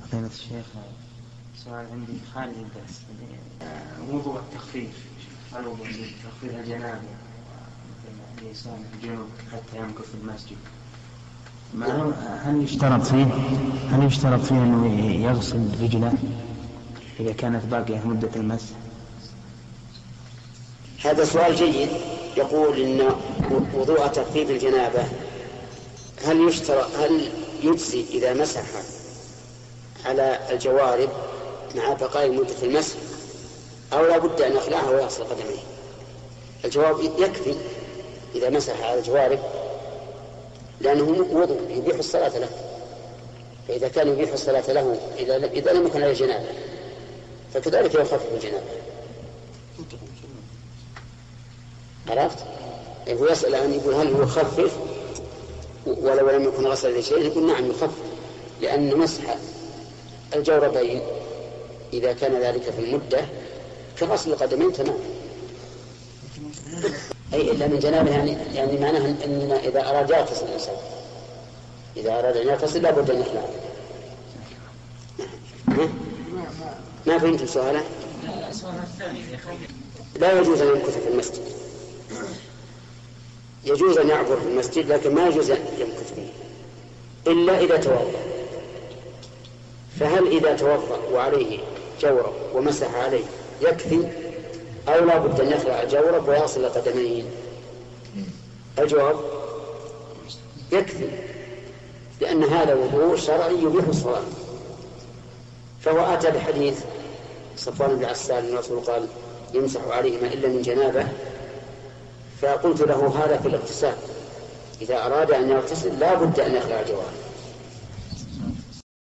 فضيلة الشيخ، سؤال عندي خارج الدرس، موضوع التخفيف. هل هو تخفيف الجنابة مثل الإنسان الجنوب حتى يمكث في المسجد، هل يشترط فيه أنه يغسل رجله إذا كانت باقية مدة المسح؟ هذا سؤال جيد. يقول إن وضوء تخفيف الجنابة هل يجزي إذا مسح على الجوارب مع بقاء مدة المسح أو لا بد أن يخلعها ويغسل قدميه؟ الجواب يكفي إذا مسح على الجوارب، لأنه وضوء يبيح الصلاة له، فإذا كان يبيح الصلاة له إذا لم يكن عليه جنابة فكذلك يخفف الجنابة. عرفت؟ هو يسأل عن يقول هل هو يخفف ولو لم يكن غسل لشيء؟ يقول نعم يخفف، لأن مسح الجوربين إذا كان ذلك في المدة كغسل القدمين تمام. أي إلا من جنابه، يعني معناه أن إذا أراد يغتسل الإنسان، إذا أراد أن يغتسل لا بد أن يخلع. ما فهمت سؤاله؟ لا يجوز أن يمكث في المسجد، يجوز أن يعبر في المسجد لكن ما يجوز أن يمكث فيه إلا إذا توضأ. فهل إذا توضأ وعليه جورب ومسح عليه يكفي أو لا بد أن يخلع الجورب ويغسل القدمين؟ الجواب يكفي، لأن هذا وضوء شرعي يبيح الصلاة. فهو أتى بحديث صفوان بن عسال أن الرسول قال يمسح عليهما إلا من جنابه، فقلت له هذا في الاغتسال، إذا أراد أن يغتسل لا بد أن يخلع الجوارب.